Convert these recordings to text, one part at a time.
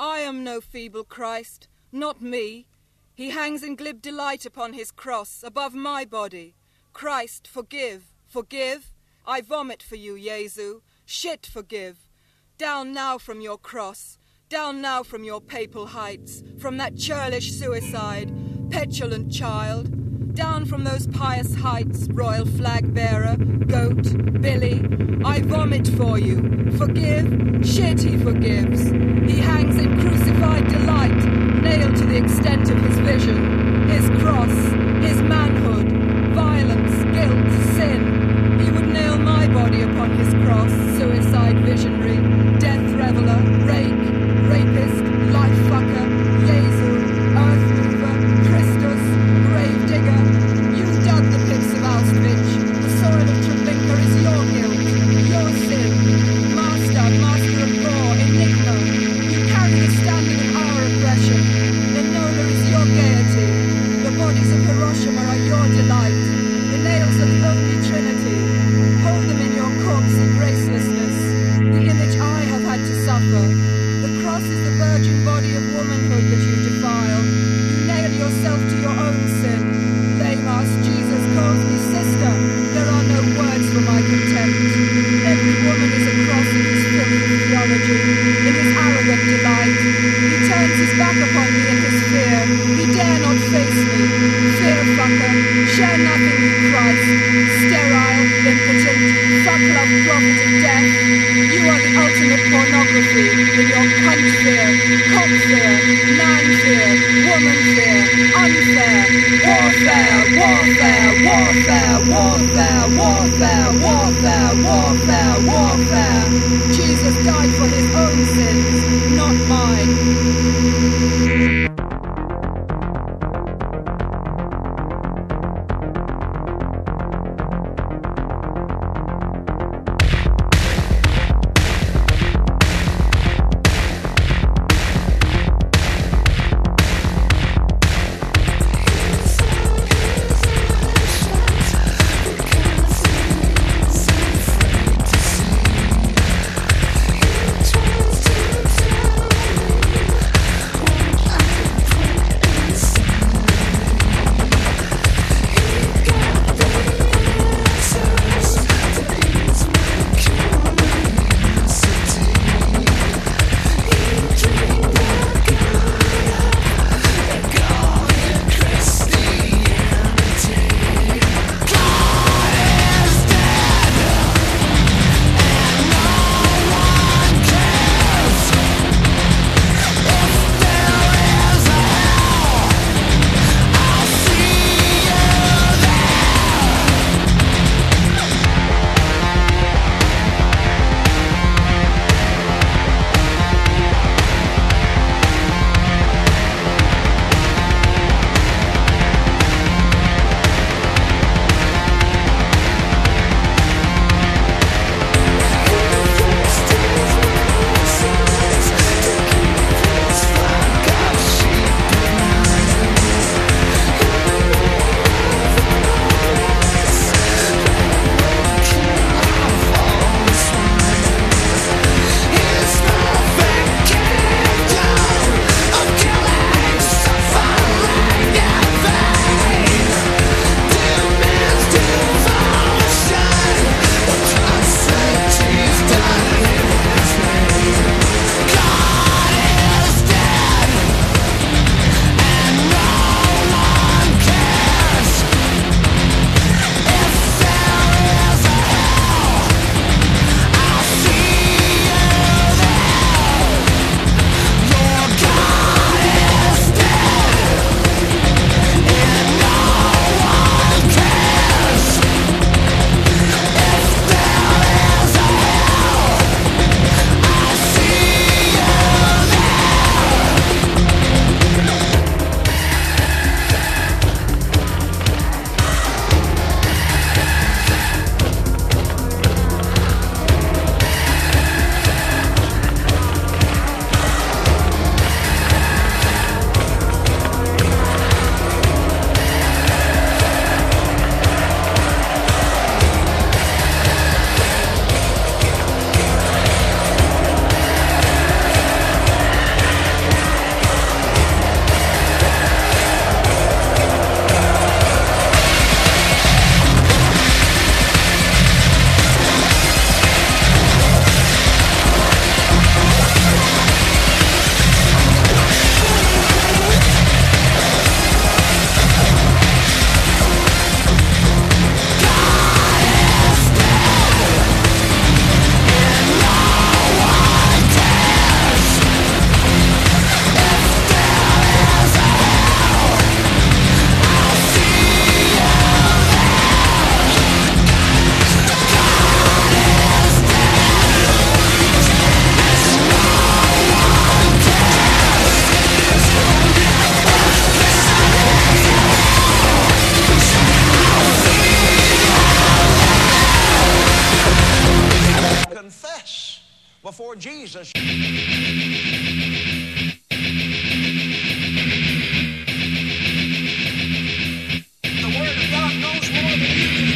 I am no feeble Christ, not me. He hangs in glib delight upon his cross, above my body. Christ, forgive, forgive. I vomit for you, Jesu. Shit, forgive. Down now from your cross, down now from your papal heights, from that churlish suicide, petulant child. Down from those pious heights, royal flag bearer, goat, Billy. I vomit for you. Forgive. Shit, he forgives. He hangs in crucified delight, nailed to the extent of his vision, his cross, his manhood, violence, guilt, sin. He would nail my body upon his cross, suicide visionary, death reveler, rake, rapist, life fucker, Jesu, earth mover, Christus, grave digger. You dug the pits of Auschwitz. The soil of Treblinka is your guilt, your sin. Master of gore, enigma. You carry the standard of our oppression. Enola is your gaiety. The bodies of Hiroshima are your delight. The nails of the only Trinity. Hold them in your corpsey gracelessness. The image I have had to suffer. The cross is the virgin body of womanhood that you defile. You nail yourself to your own sin. Lame-ass Jesus calls me sister. There are no words for my contempt. Every woman is a cross in his filthy theology, in his arrogant delight. He turns his back upon me in his fear. He dare not face me. Fear fucker, share nothing with Christ. Sterile, impotent, fuck-love prophet of death. You are the ultimate pornography in your cunt fear, cop fear, man fear, woman fear, unfair, warfare, warfare, warfare, warfare, warfare, warfare, warfare, warfare. Jesus died for his own sins, not mine. Lord Jesus. The Word of God knows more than you do.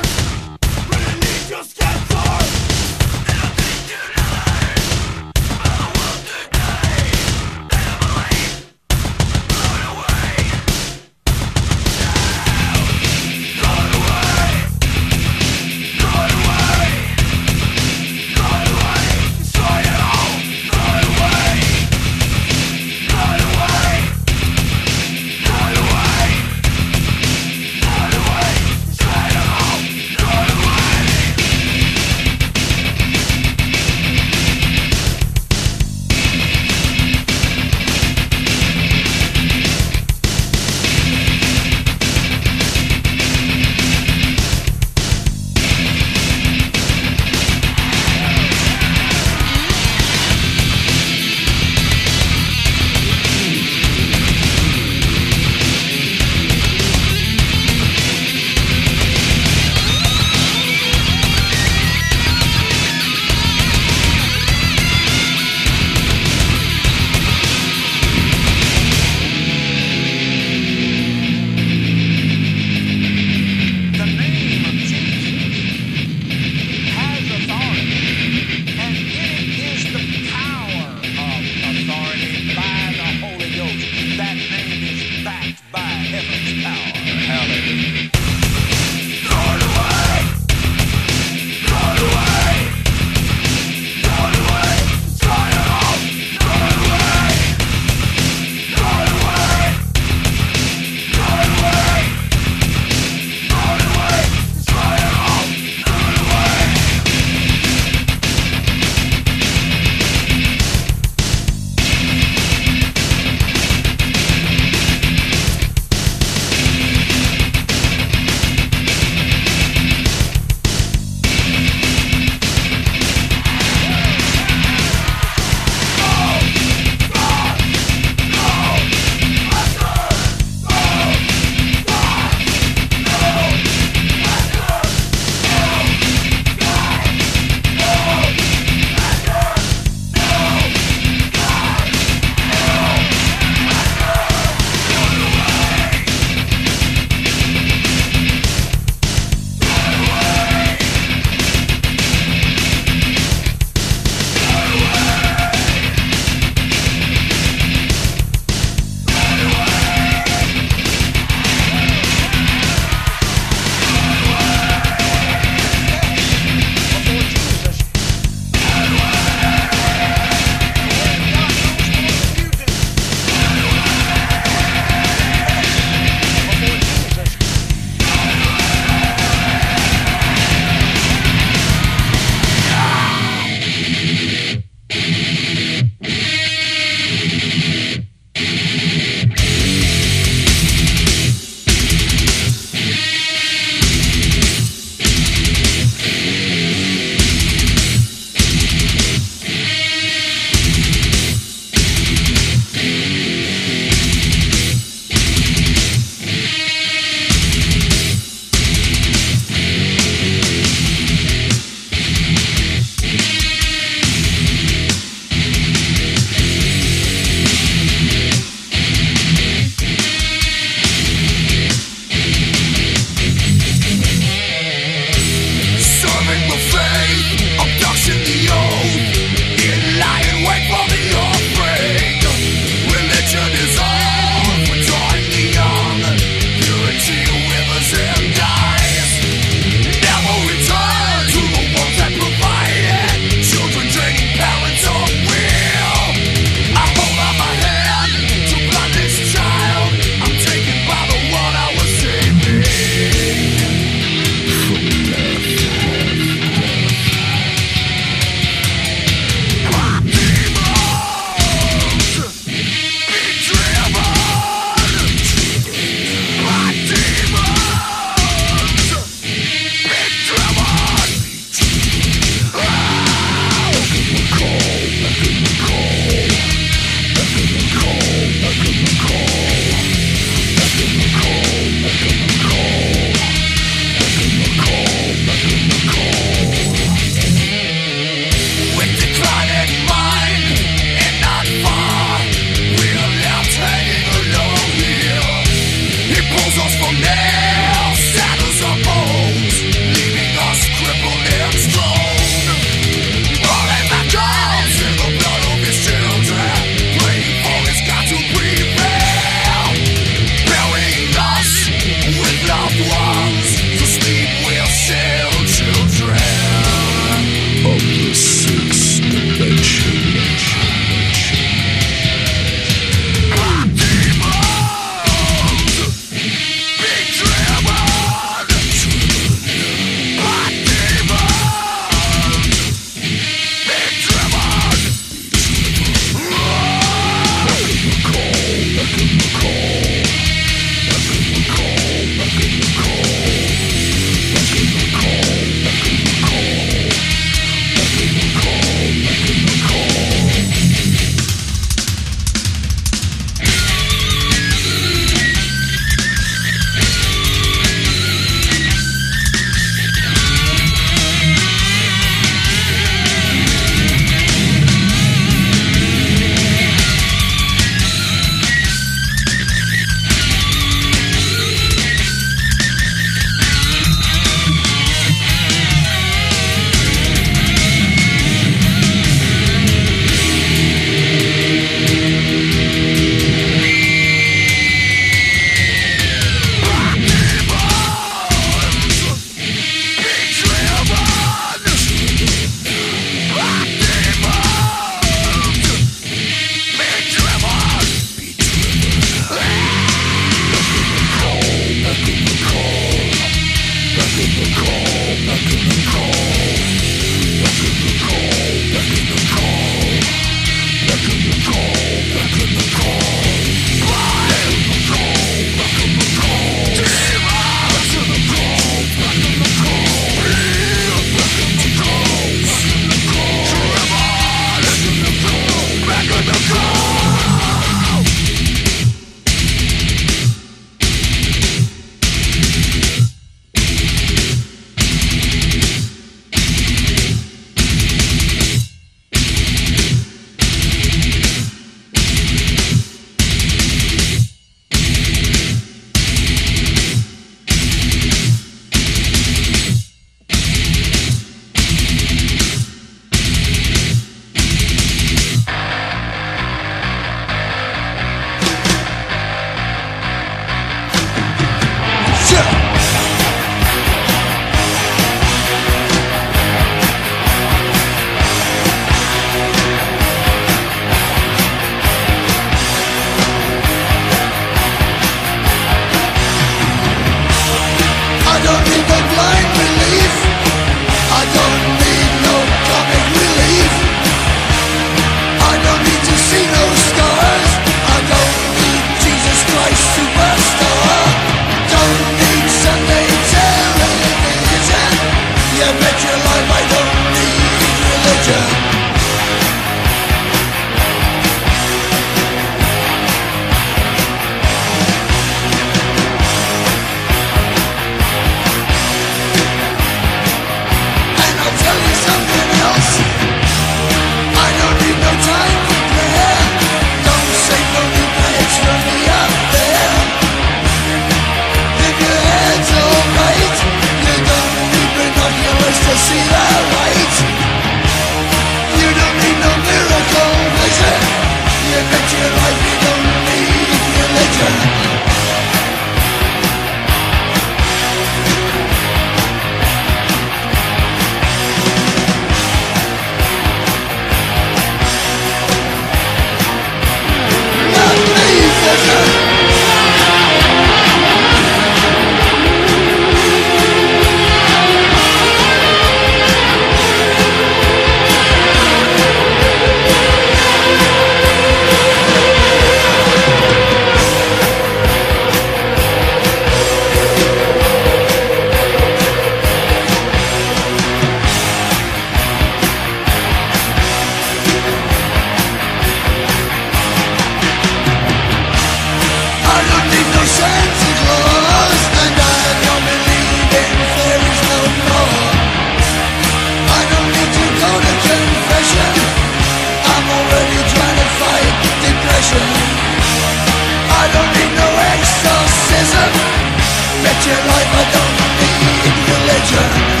Christian life, I don't need religion.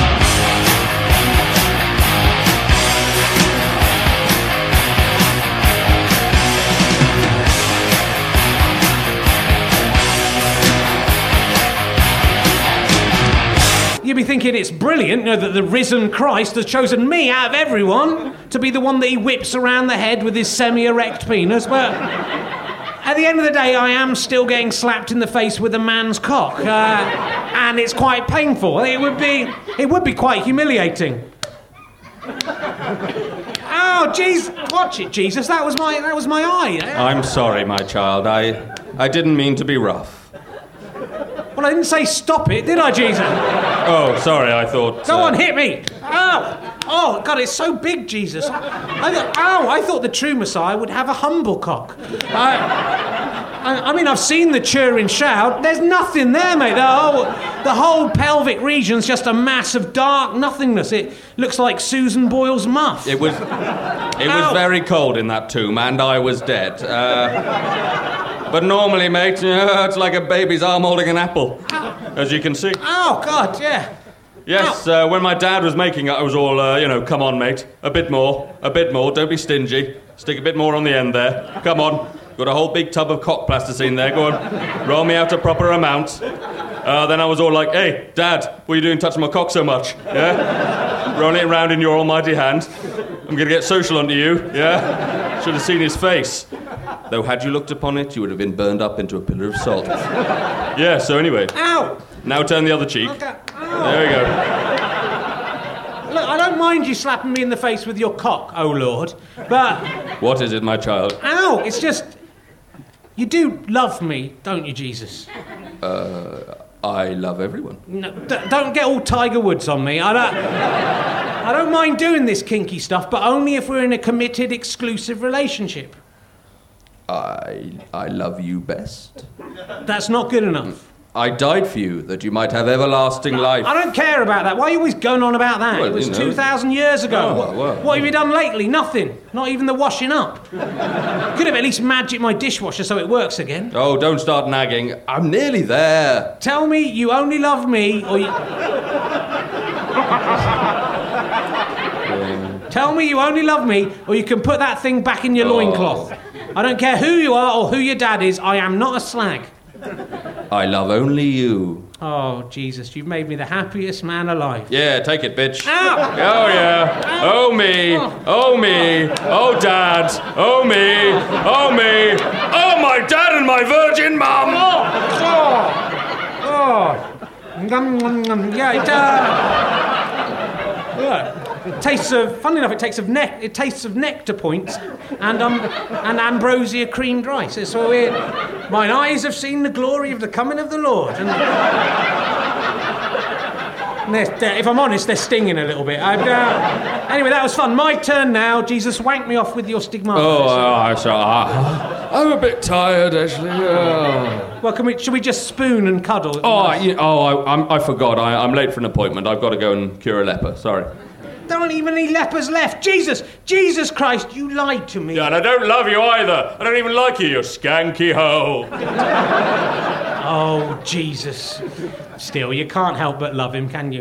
You'd be thinking it's brilliant, that the risen Christ has chosen me out of everyone to be the one that he whips around the head with his semi-erect penis, but at the end of the day, I am still getting slapped in the face with a man's cock, and it's quite painful. It would be quite humiliating. Oh, jeez, watch it, Jesus. That was my eye. I'm sorry, my child. I didn't mean to be rough. Well, I didn't say stop it, did I, Jesus? Oh, sorry, I thought... Go on, hit me! Ow! Oh, God, it's so big, Jesus. I thought the true Messiah would have a humble cock. I mean, I've seen the Turin Shroud. There's nothing there, mate. The whole pelvic region's just a mass of dark nothingness. It looks like Susan Boyle's muff. It was very cold in that tomb, and I was dead. But normally, mate, it's like a baby's arm holding an apple, as you can see. Oh, God, yeah. Yes, when my dad was making it, I was all, come on, mate, a bit more, don't be stingy. Stick a bit more on the end there. Come on. Got a whole big tub of cock plasticine there. Go on, roll me out a proper amount. Then I was all like, hey, Dad, what are you doing touching my cock so much? Yeah? Rolling it around in your almighty hand. I'm going to get social onto you, yeah? Should have seen his face. Though had you looked upon it, you would have been burned up into a pillar of salt. Yeah, so anyway. Ow! Now turn the other cheek. Okay. There we go. Look, I don't mind you slapping me in the face with your cock, oh Lord, but... What is it, my child? Ow! It's just... You do love me, don't you, Jesus? I love everyone. No, don't get all Tiger Woods on me. I don't mind doing this kinky stuff, but only if we're in a committed, exclusive relationship. I love you best. That's not good enough. I died for you, that you might have everlasting life. I don't care about that. Why are you always going on about that? Well, it was 2,000 years ago. What have you done lately? Nothing. Not even the washing up. Could have at least magicked my dishwasher so it works again. Oh, don't start nagging. I'm nearly there. Tell me you only love me, or you... Tell me you only love me, or you can put that thing back in your loincloth. I don't care who you are or who your dad is, I am not a slag. I love only you. Oh, Jesus, you've made me the happiest man alive. Yeah, take it, bitch. Ow! Oh, yeah. Oh, me. Oh, me. Oh, Dad. Oh, me. Oh, me. Oh, my dad and my virgin mum. Yeah, it tastes of... Funny enough, it tastes of nectar points and ambrosia creamed rice. It's so weird. Mine eyes have seen the glory of the coming of the Lord. And if I'm honest, they're stinging a little bit. Anyway, that was fun. My turn now. Jesus, wank me off with your stigmata. I'm a bit tired, actually. Well, should we just spoon and cuddle? I forgot. I'm late for an appointment. I've got to go and cure a leper. Sorry. There aren't even any lepers left. Jesus Christ, you lied to me. Yeah, and I don't love you either. I don't even like you skanky hoe. Oh, Jesus. Still, you can't help but love him, can you?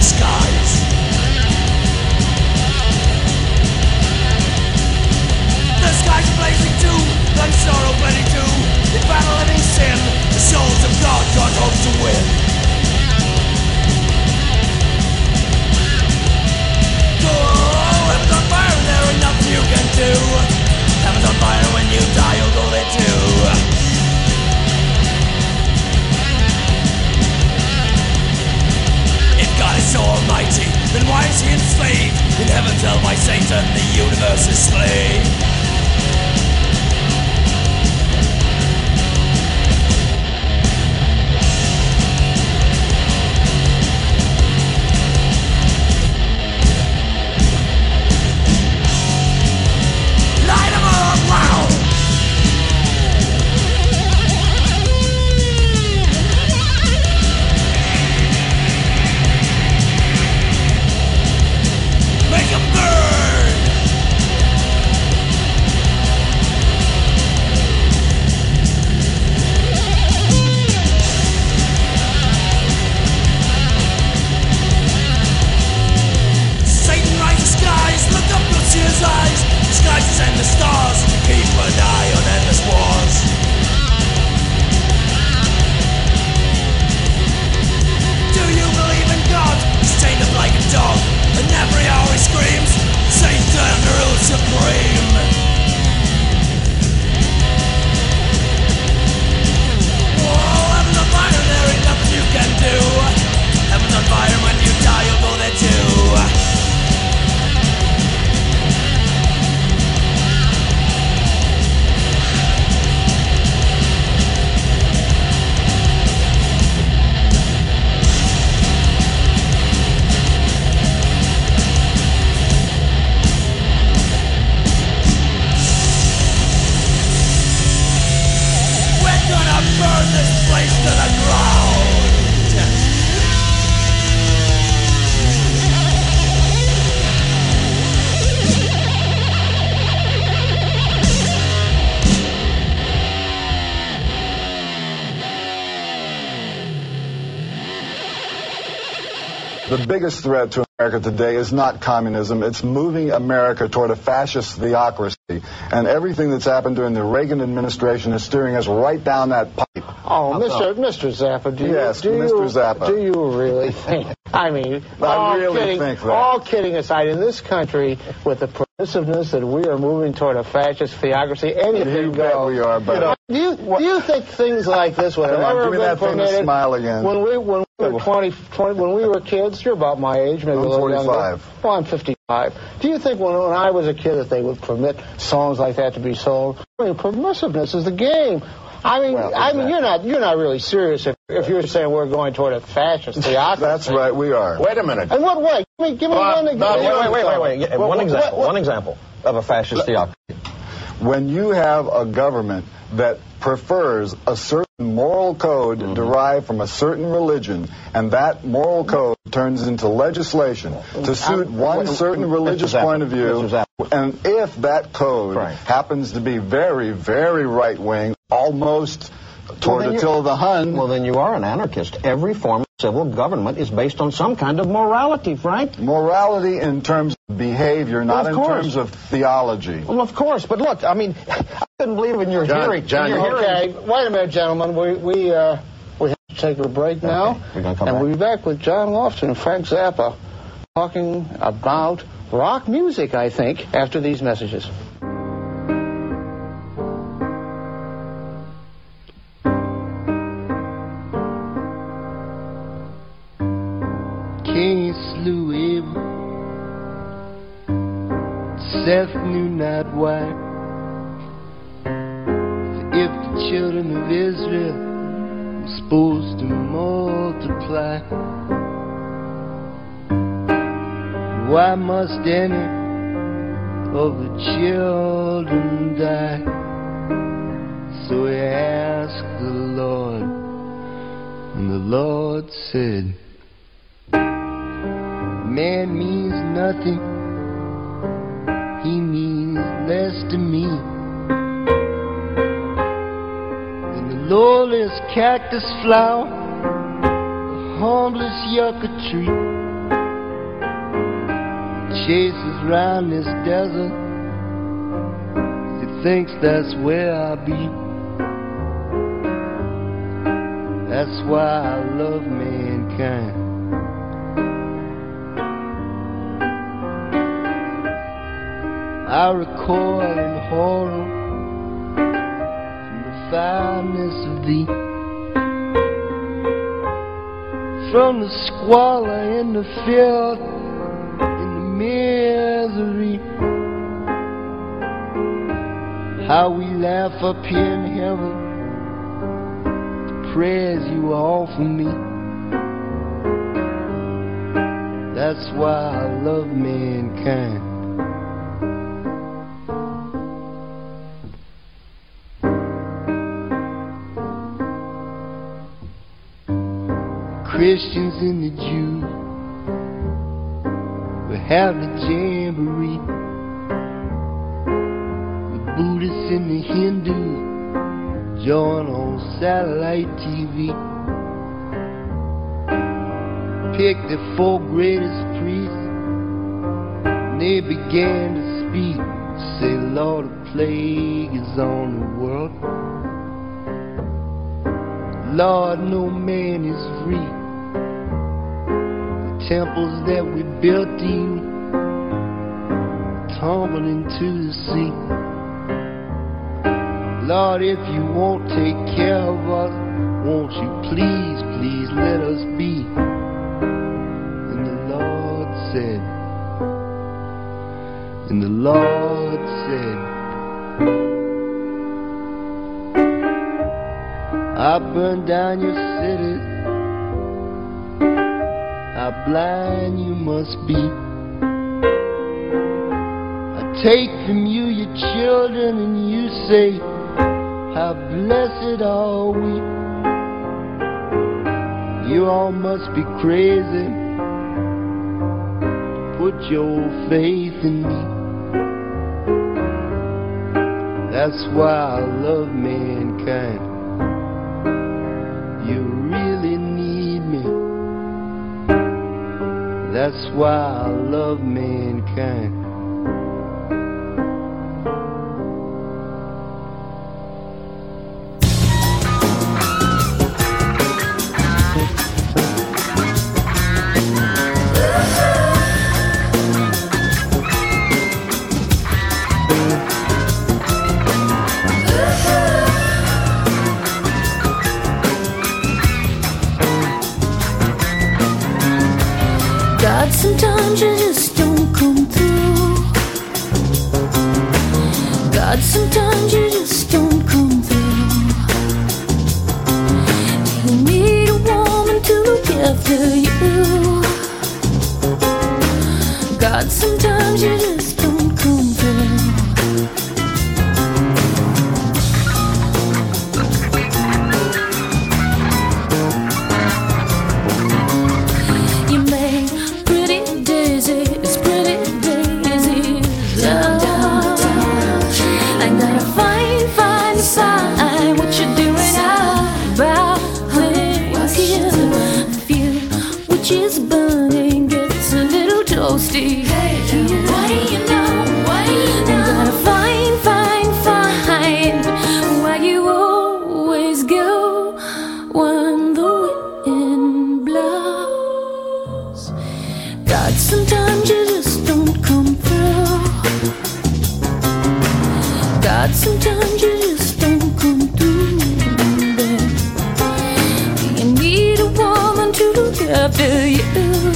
skies. The skies are blazing too, and sorrow blending too. In battle and in sin, the souls of God can't hope to win. Oh, heaven's on fire and there ain't nothing you can do. Heaven's on fire when you die, you'll go there too. If God is so almighty, then why is he enslaved? In heaven's held by Satan, the universe is slave. Light 'em up loud! Make 'em burn! Satan rides the skies, look up, you'll see his eyes. The skies descend the stars to keep an eye on endless wars. Do you believe in God? He's chained up like a dog, and every hour he screams, Satan rules supreme. Oh, heaven's on fire, there ain't nothing you can do. Heaven's on fire, when you die, you'll go there too. We're gonna burn this place to the ground. The biggest threat to America today is not communism. It's moving America toward a fascist theocracy. And everything that's happened during the Reagan administration is steering us right down that pipe. Oh, Mr. Zappa, Yes, Mr. Zappa. Do you really think? I mean, I really think that. All kidding aside, in this country, with the permissiveness that we are moving toward a fascist theocracy, anything You bet goes. we are, but Do you think things like this would have Come on, ever give me been that famous permitted? smile again. When we were 20, when we were kids, you're about my age, maybe I'm a little younger. 45. Well, I'm 55. Do you think when I was a kid that they would permit songs like that to be sold? I mean, permissiveness is the game. I mean, Well, I mean, exactly. you're not really serious if you're saying we're going toward a fascist theocracy. That's right, we are. Wait a minute. In what way? Give me one example. Wait. One example of a fascist theocracy. When you have a government that prefers a certain moral code derived from a certain religion, and that moral code turns into legislation to suit one certain religious point of view, and if that code happens to be very, very right-wing, almost toward Attila the Hun... Well, then you are an anarchist. Every form of civil government is based on some kind of morality, Frank. Morality in terms of behavior, not in terms of theology. Well, of course, but look, I mean, I couldn't believe in your hearing. Okay, wait a minute, gentlemen. We have to take a break now, We're gonna come and back. we'll be back with John Lofton and Frank Zappa talking about rock music, I think, after these messages. King slew Abel, Seth knew not why. For if the children of Israel were supposed to multiply, why must any of the children die? So he asked the Lord, and the Lord said, man means nothing, he means less to me than the lowliest cactus flower, the humblest yucca tree. chases round this desert. He thinks that's where I'll be. That's why I love mankind. I recoil in horror from the foulness of thee, from the squalor and the filth and the misery. How we laugh up here in heaven, the prayers you offer me. That's why I love mankind. Christians and the Jews will have the jamboree. The Buddhists and the Hindus join on satellite TV. Pick the 4 greatest priests, and they began to speak. Say, Lord, a plague is on the world. Lord, no man is free. Temples that we built to you tumble into the sea. Lord, if you won't take care of us, won't you please, please let us be? And the Lord said, and the Lord said, I burn down your cities. How blind you must be. I take from you your children and you say, how blessed are we. You all must be crazy. Put your faith in me. That's why I love mankind. You really need me. That's why I love mankind. God, sometimes you just don't come through. God, sometimes you just don't come through. You need a woman to look after you. God, sometimes you just don't come through. You make pretty daisies, pretty daisies. I gotta find what you're doing about here. The fuel which is burning gets a little toasty. Hey, what do you know? What do you know? I gotta find where you always go when the wind blows. God, sometimes you just don't come through. God, sometimes you just don't come through. You need a woman to look after you.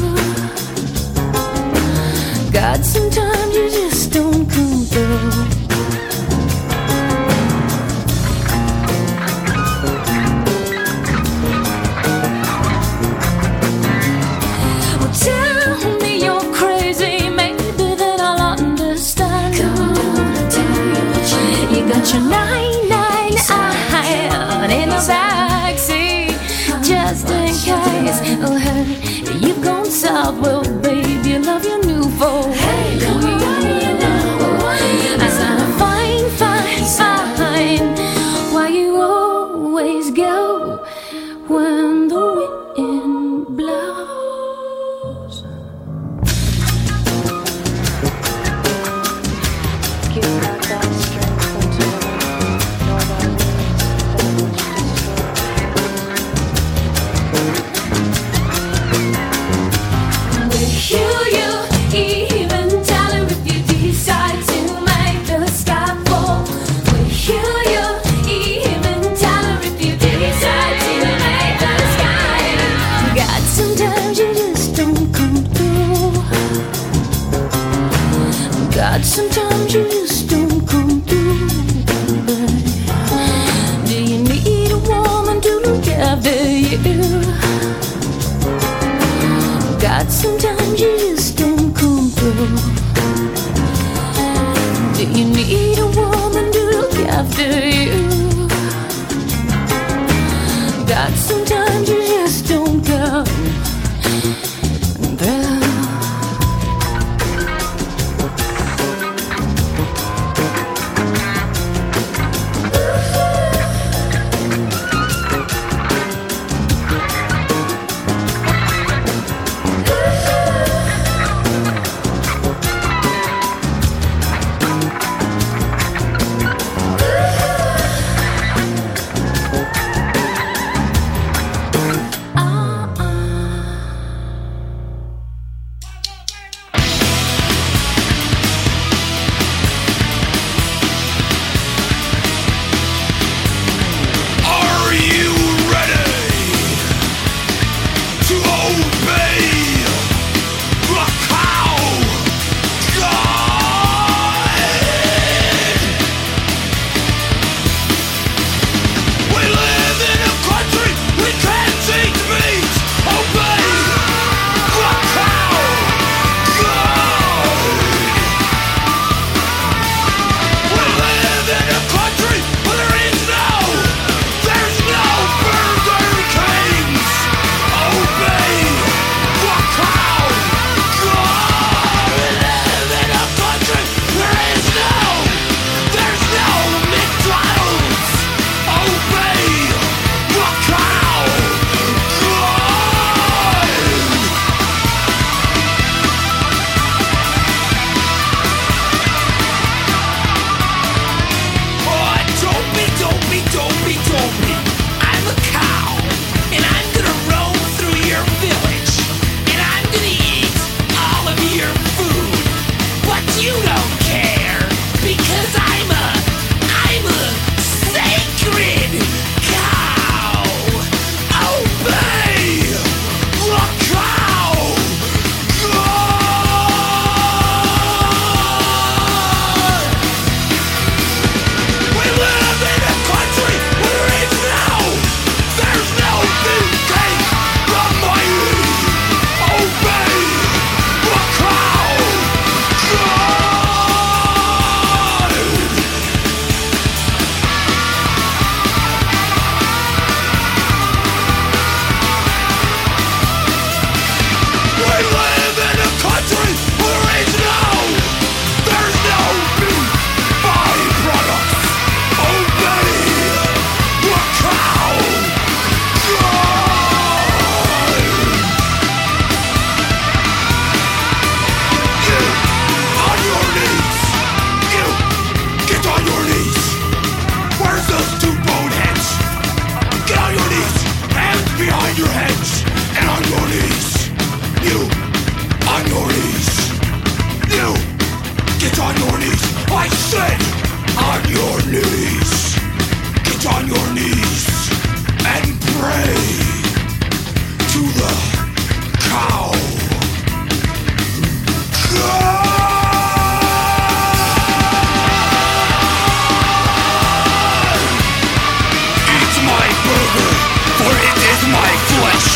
God, sometimes you just don't come through. Well, tell me you're crazy, maybe then I'll understand. You got your 999 in the backseat, just in case. Oh, hey, you've gone south. Well, baby, you love your new folk. Hey, what do you know? I gotta find why you always go when the wind blows. that sometimes you just don't go through. For it is my flesh.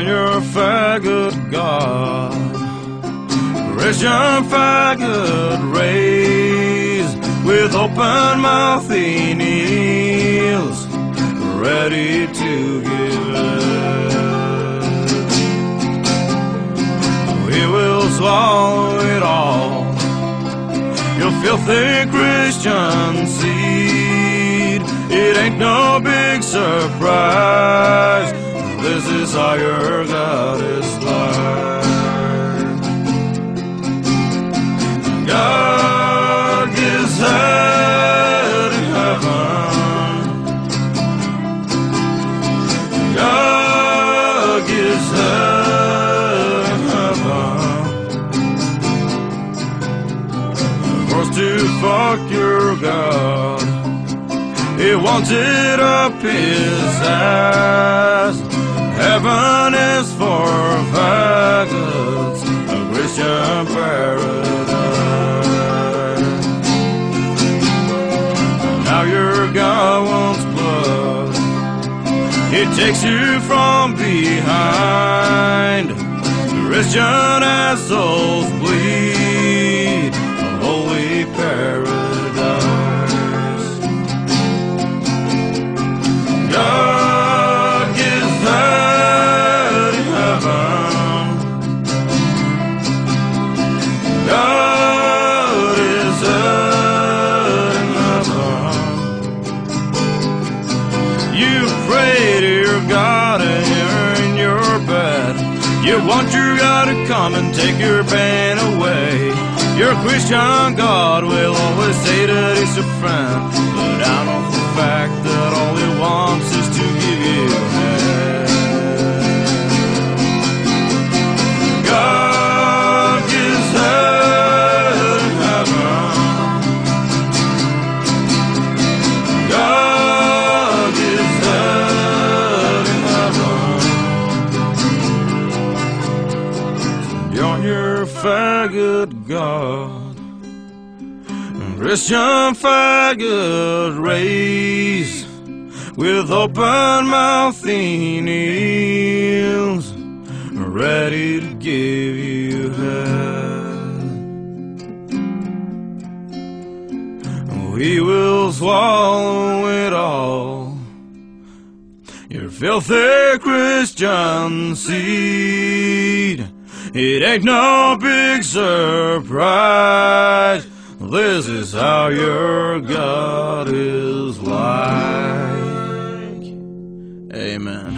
your faggot God. Christian faggot raise, with open mouth he kneels, ready to give it. We will swallow it all, your filthy Christian seed. It ain't no big surprise, this is how your God is like. God gives head in heaven. God gives head in heaven. Forced to fuck your God, he wants it up his ass. Heaven is for faggots, a Christian paradise. Now your God wants blood, he takes you from behind. Christian assholes bleed, a holy paradise. God gives head in heaven. God is head in heaven. You pray to your God and you're in your bed. You want your God to come and take your pain away. Your Christian God will always say that he's a friend, but I know for a fact that all he wants is to give you head. God gives head in heaven. God gives head in heaven. You're your faggot God, Christian faggot raise, with open mouth he kneels, ready to give you head. We will swallow it all, your filthy Christian seed. It ain't no big surprise, this is how your God is like. Amen.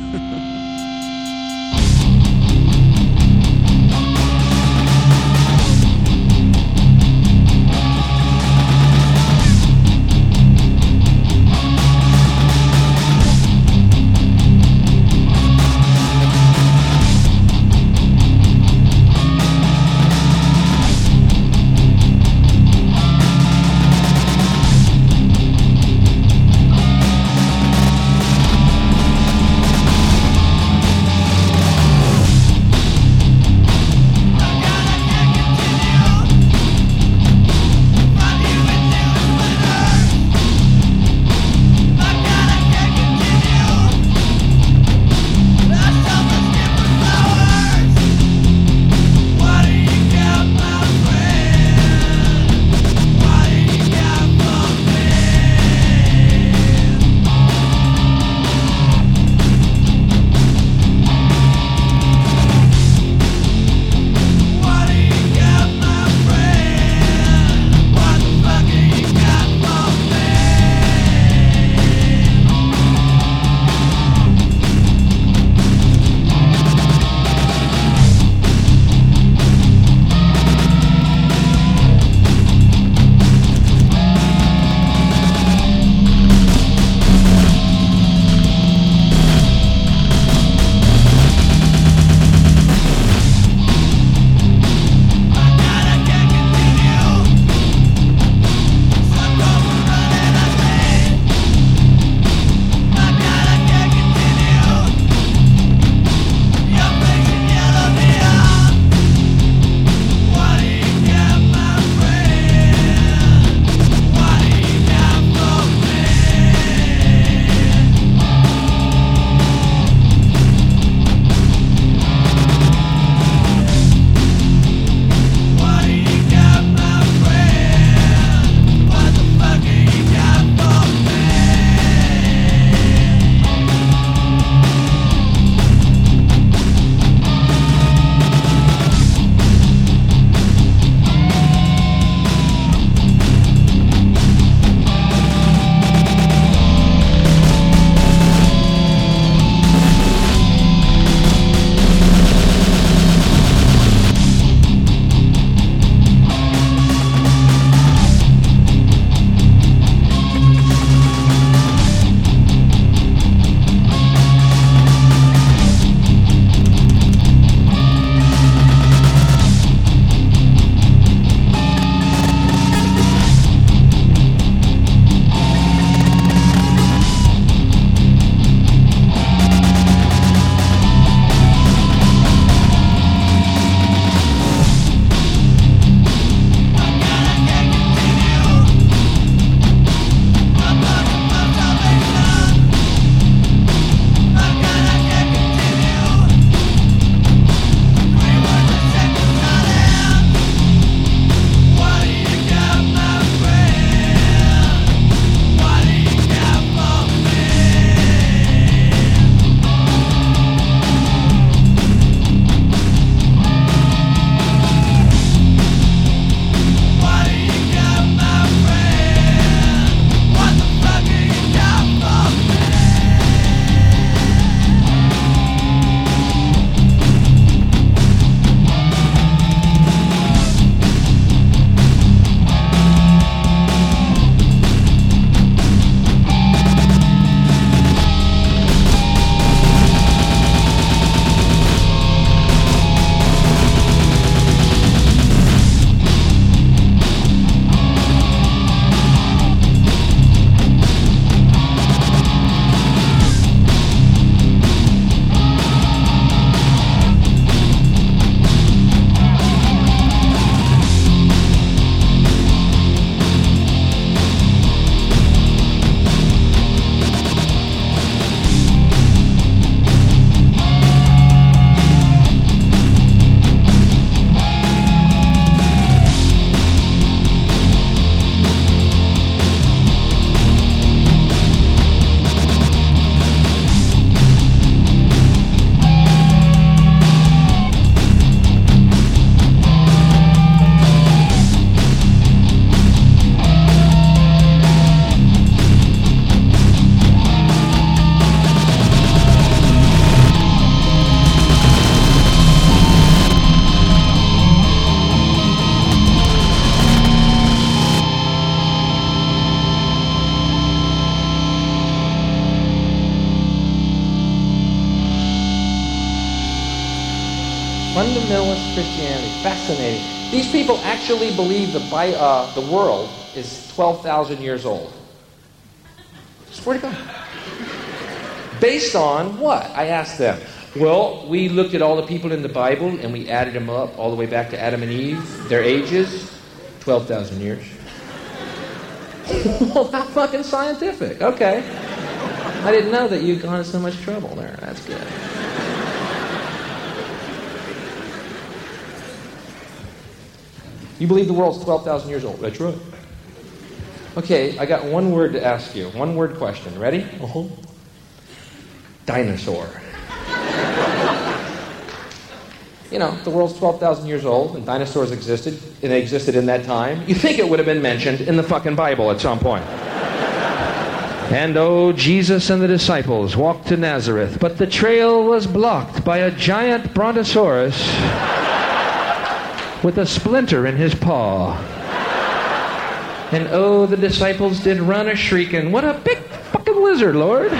Fundamentalist Christianity. Fascinating. These people actually believe the world is 12,000 years old. Swear to God. Based on what? I asked them. Well, we looked at all the people in the Bible and we added them up all the way back to Adam and Eve. Their ages, 12,000 years. Well, that's fucking scientific. Okay. I didn't know that you'd gone to so much trouble there. That's good. You believe the world's 12,000 years old? That's right. Okay, I got one word to ask you. One word question. Ready? Dinosaur. You know, the world's 12,000 years old, and dinosaurs existed, and they existed in that time. You think it would have been mentioned in the fucking Bible at some point. And Jesus and the disciples walked to Nazareth, but the trail was blocked by a giant brontosaurus with a splinter in his paw. And the disciples did run a-shrieking, "What a big fucking lizard, Lord!"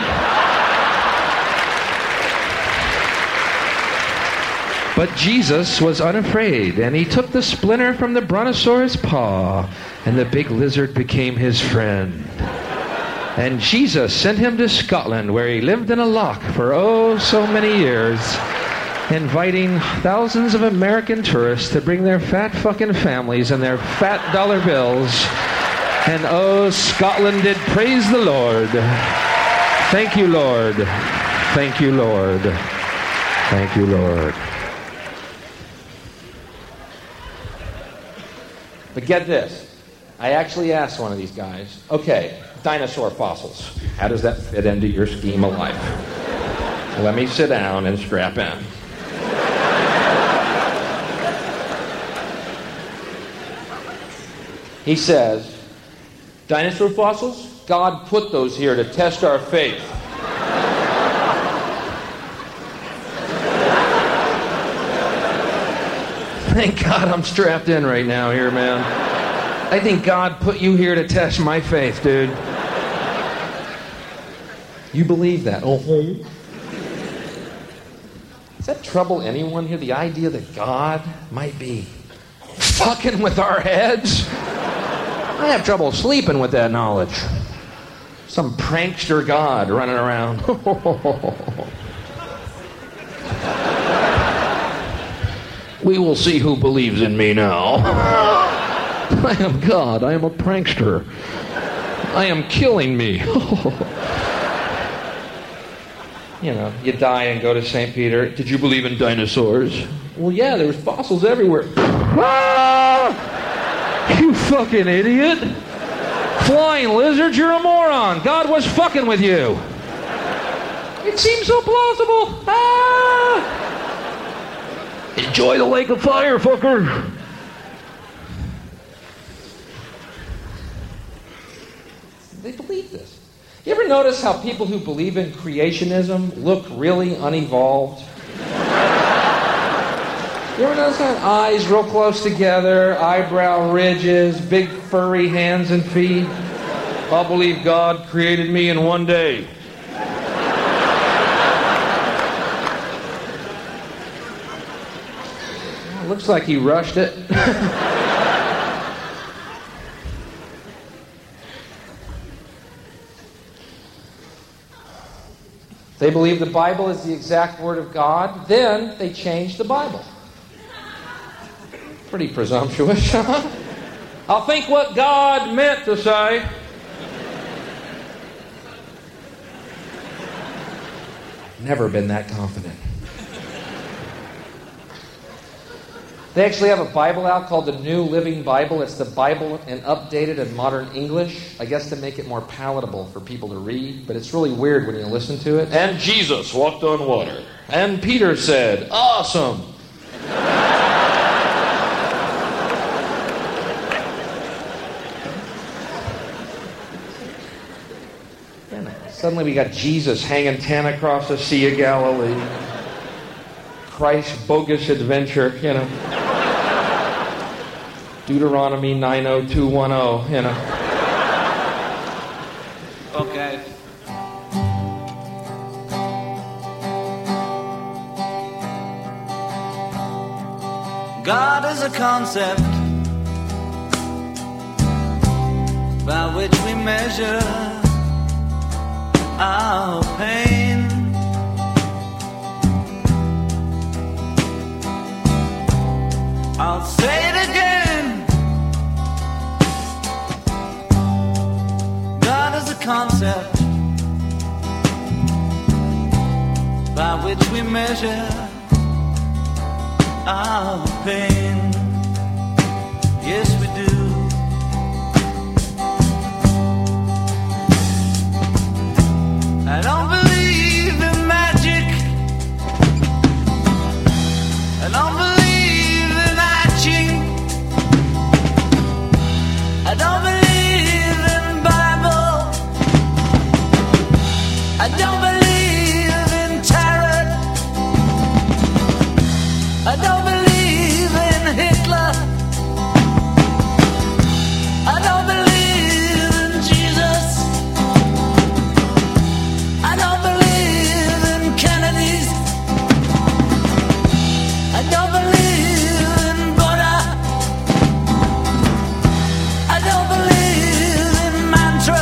But Jesus was unafraid, and he took the splinter from the brontosaurus' paw, and the big lizard became his friend. And Jesus sent him to Scotland, where he lived in a loch for so many years, inviting thousands of American tourists to bring their fat fucking families and their fat dollar bills. And Scotland did praise the Lord. Thank you, Lord. Thank you, Lord. Thank you, Lord. But get this. I actually asked one of these guys, okay, dinosaur fossils. How does that fit into your scheme of life? Let me sit down and strap in. He says, dinosaur fossils? God put those here to test our faith. Thank God I'm strapped in right now here, man. I think God put you here to test my faith, dude. You believe that? Does that trouble anyone here? The idea that God might be fucking with our heads? I have trouble sleeping with that knowledge. Some prankster God running around. We will see who believes in me now. I am God. I am a prankster. I am killing me. You know, you die and go to St. Peter. Did you believe in dinosaurs? Well, yeah, there was fossils everywhere. Ah! You fucking idiot. Flying lizards, you're a moron. God was fucking with you. It seems so plausible. Ah! Enjoy the lake of fire, fucker. They believe this. You ever notice how people who believe in creationism look really unevolved? You ever notice that? Eyes real close together, eyebrow ridges, big furry hands and feet. I believe God created me in one day. Looks like he rushed it. They believe the Bible is the exact word of God. Then they changed the Bible. Pretty presumptuous, huh? I'll think what God meant to say. Never been that confident. They actually have a Bible out called the New Living Bible. It's the Bible in updated and modern English, I guess to make it more palatable for people to read, but it's really weird when you listen to it. And Jesus walked on water. And Peter said, "Awesome." And suddenly we got Jesus hanging 10 across the Sea of Galilee. Christ's bogus adventure, you know. Deuteronomy 9:0210, you know. Okay. God is a concept by which we measure our pain. I'll say it again. God is a concept by which we measure our pain. Yes, we do. I don't believe in magic. I don't believe in hatching. I don't believe in Bible. I don't believe in tarot. I don't believe in Hitler. I don't believe in Jesus. I don't believe in Kennedys. I don't believe in Buddha. I don't believe in mantra.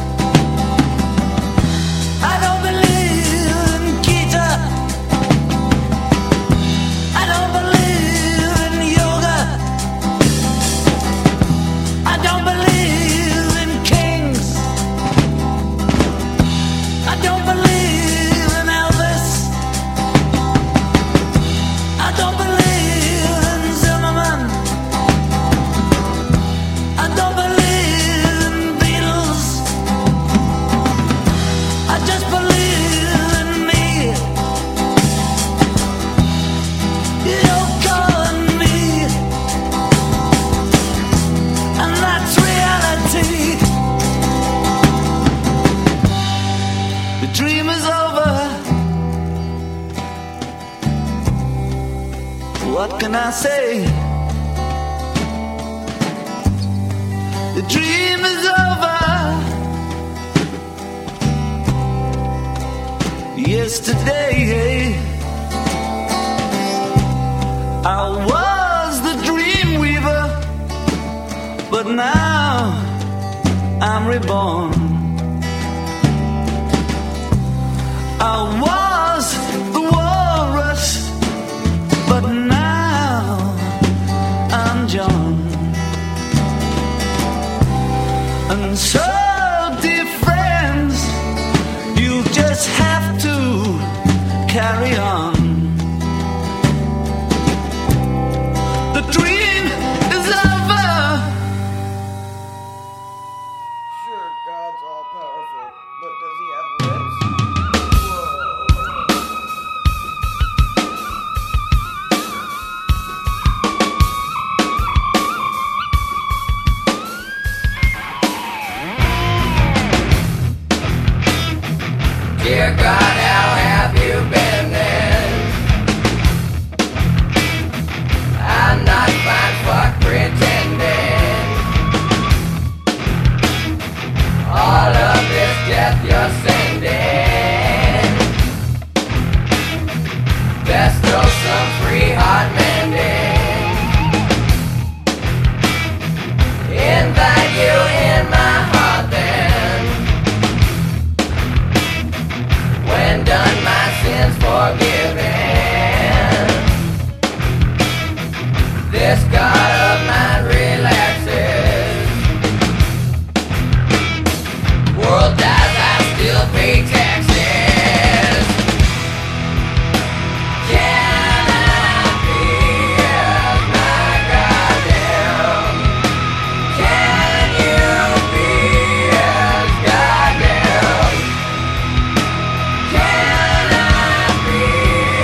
I don't believe in Gita. I don't believe in yoga. I don't believe in kings. I don't believe in Elvis. I don't believe in Zimmerman. I don't believe in Beatles. I just believe in me. Yoko and me. And that's reality. The dream is over. What can I say? The dream is over. Yesterday I was the dream weaver, but now I'm reborn. I was the walrus, but now I'm John. And so, dear friends, you just have to carry on. The dream is over. Sure, God's all powerful, but does he have lips? Dear God, how have you been then? I'm not fine for pretending. All of this death you're sending, best throw some free heart mending. Invite you in my heart then. When done, my sins forgiven. This God of mine relaxes. World dies, I still pay taxes. Can I be as my goddamn? Can you be as goddamn? Can I be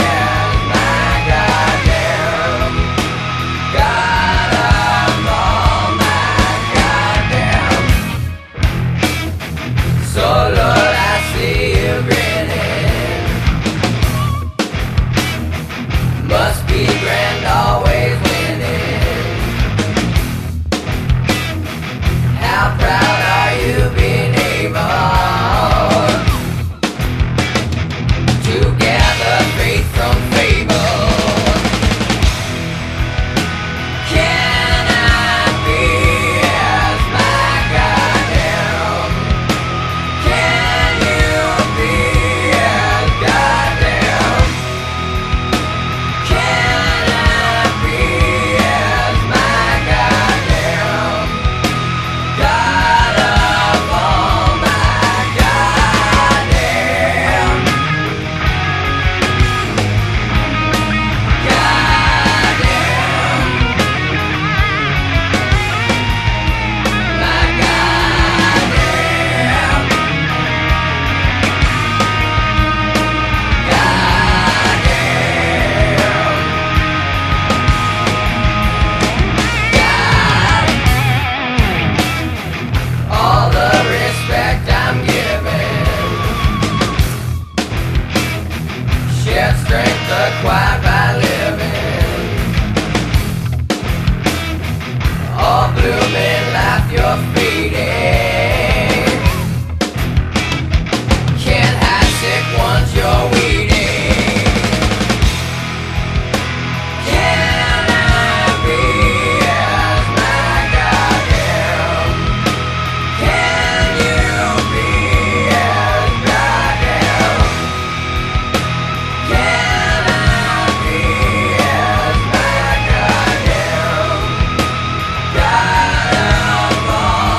quiet by living. All blooming life you're feeding. Can't hide sick ones you're weeding. Can I be as my God am? Can you be as God am? Can I be as my God am? God of all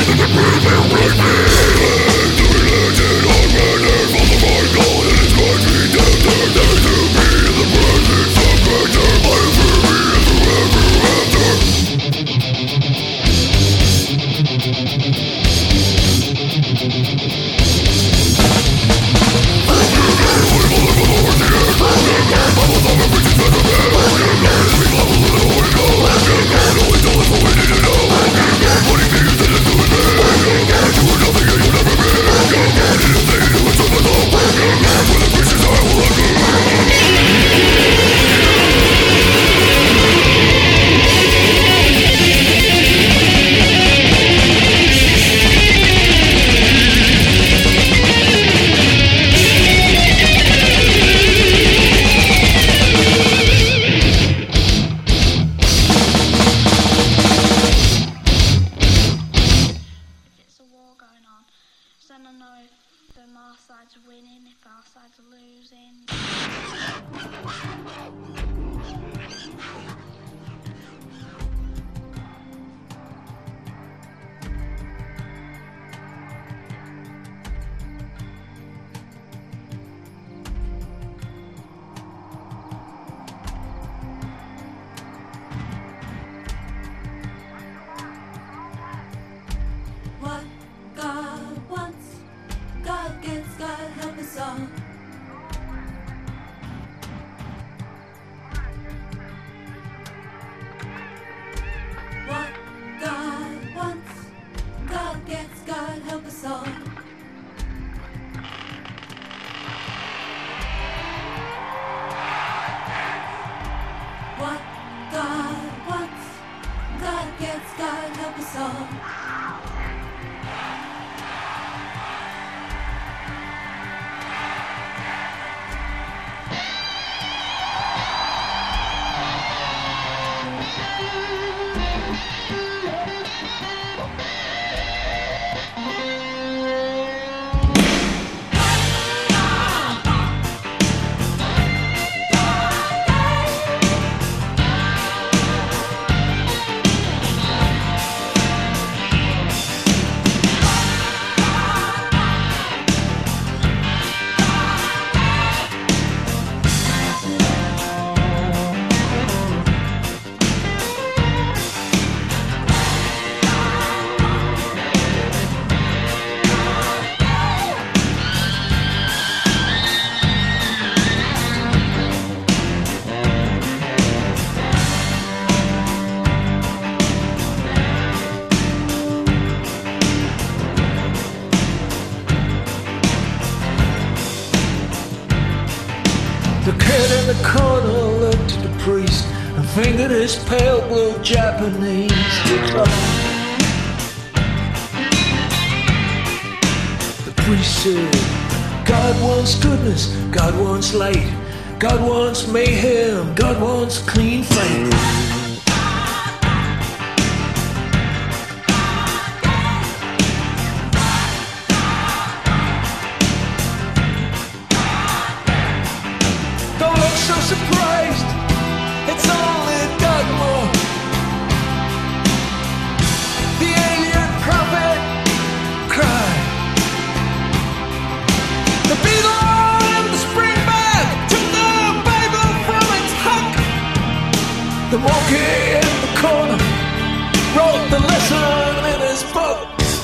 Fingered his pale blue Japanese guitar. The priest said, God wants goodness, God wants light, God wants mayhem, God wants clean faith. Don't look so surprised, it's only Dogma. The alien prophet cried. The beetle and the spring bag took the Bible from its hook. The monkey in the corner wrote the lesson in his book.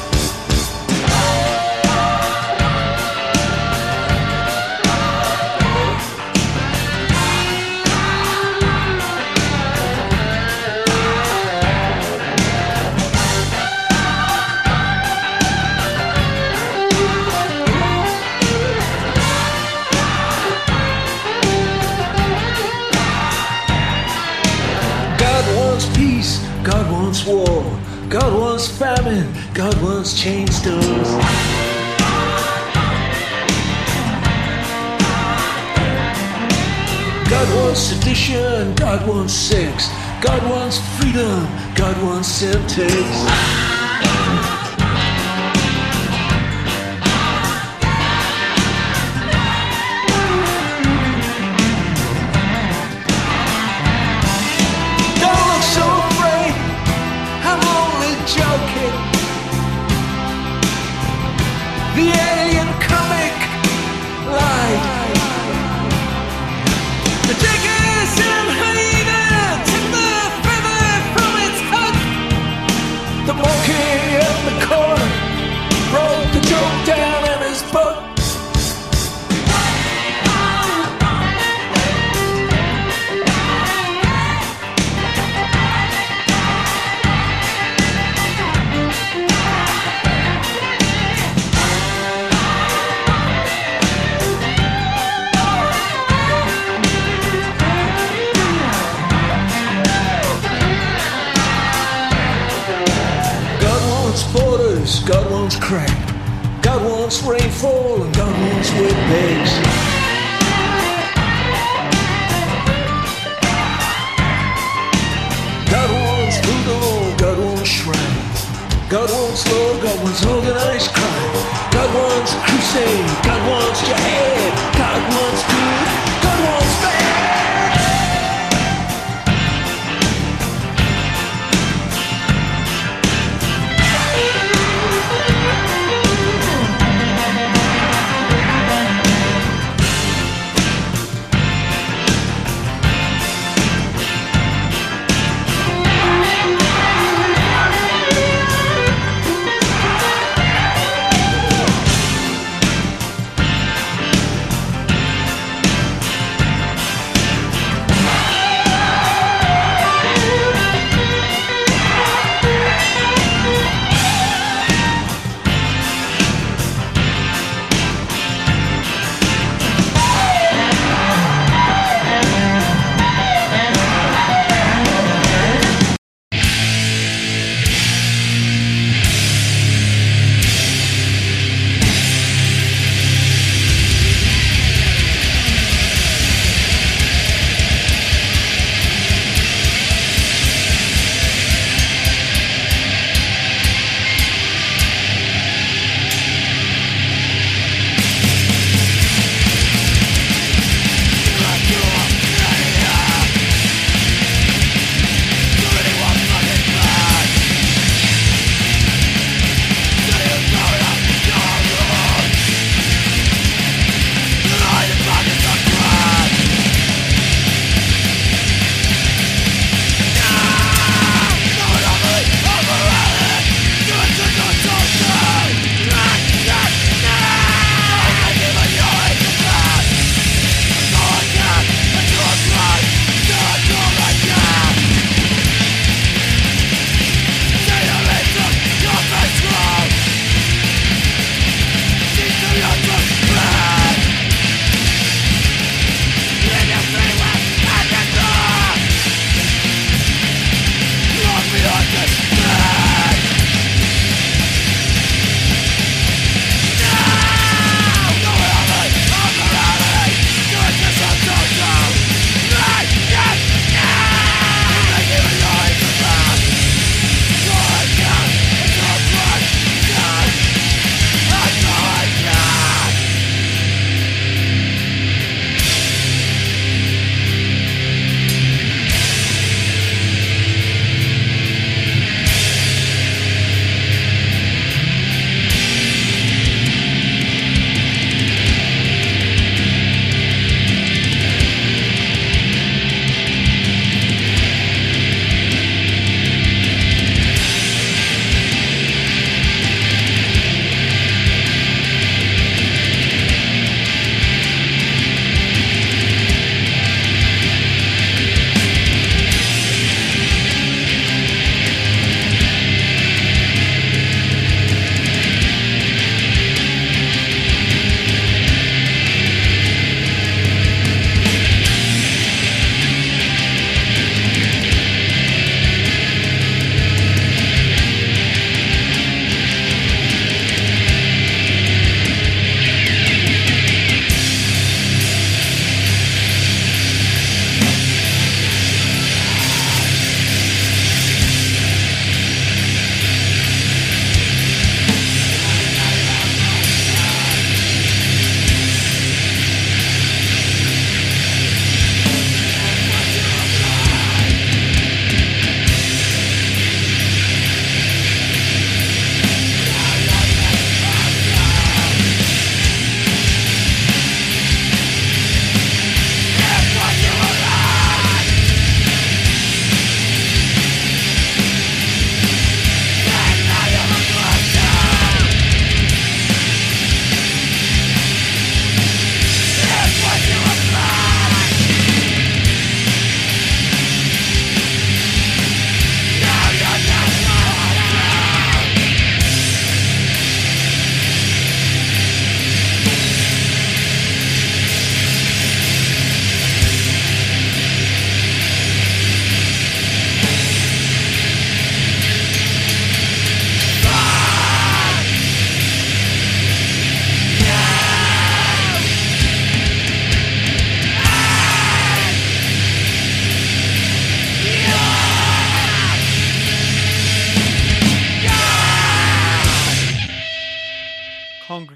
God wants war, God wants famine, God wants chain stores. God wants sedition, God wants sex, God wants freedom, God wants syntax. the alien comic light. The diggers and hyena took the feather from its hut. The monkey in the corner wrote the joke down in his book. Borders, God wants crack, God wants rainfall, and God wants wet bags. God wants voodoo, God wants shrine, God wants law, God wants organized crime. God wants crusade, God wants jihad, God wants good, God wants bad.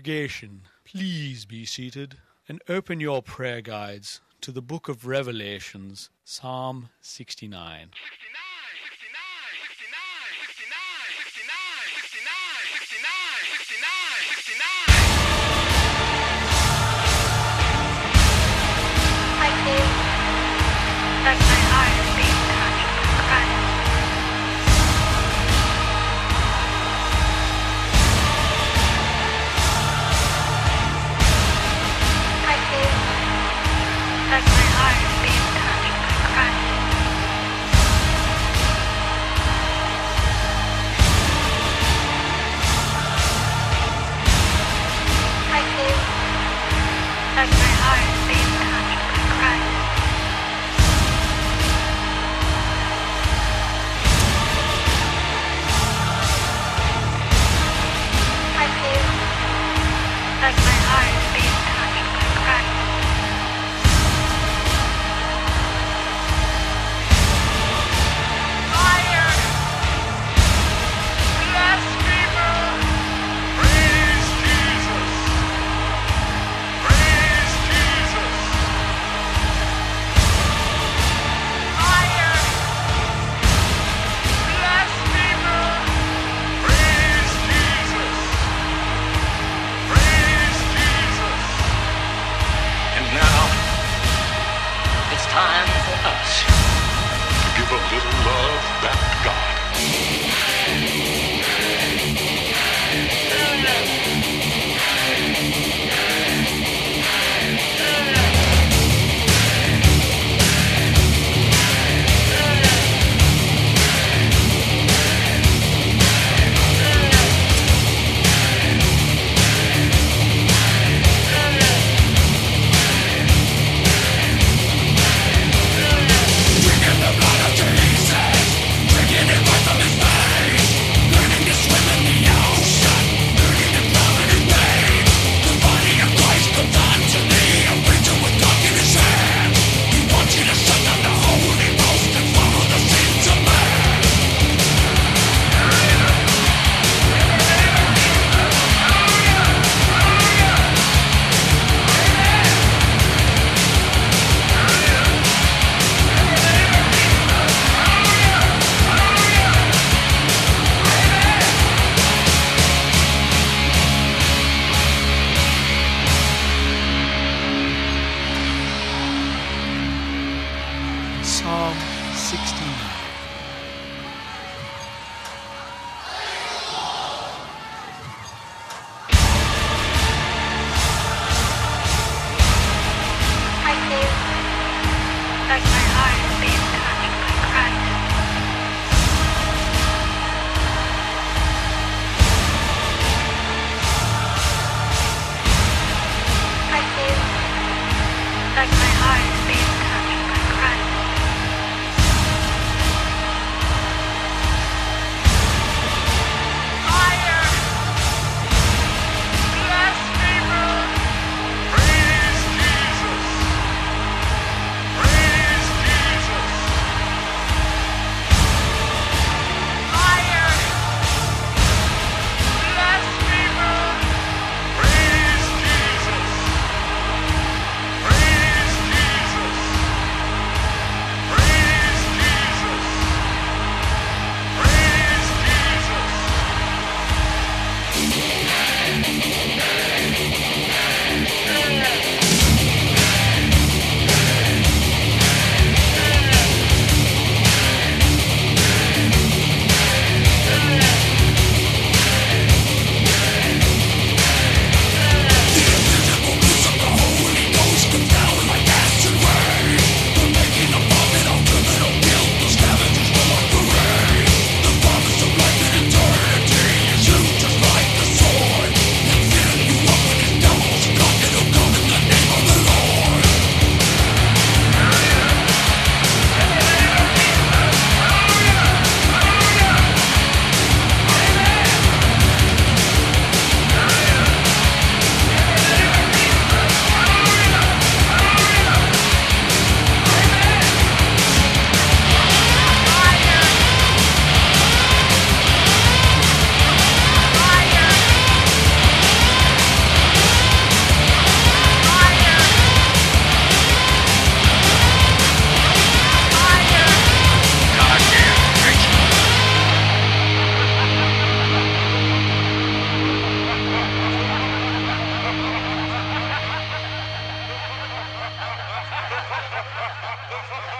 congregation, please be seated and open your prayer guides to the book of Revelations, Psalm 69.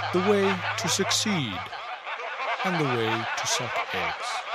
the way to succeed, and the way to suck eggs.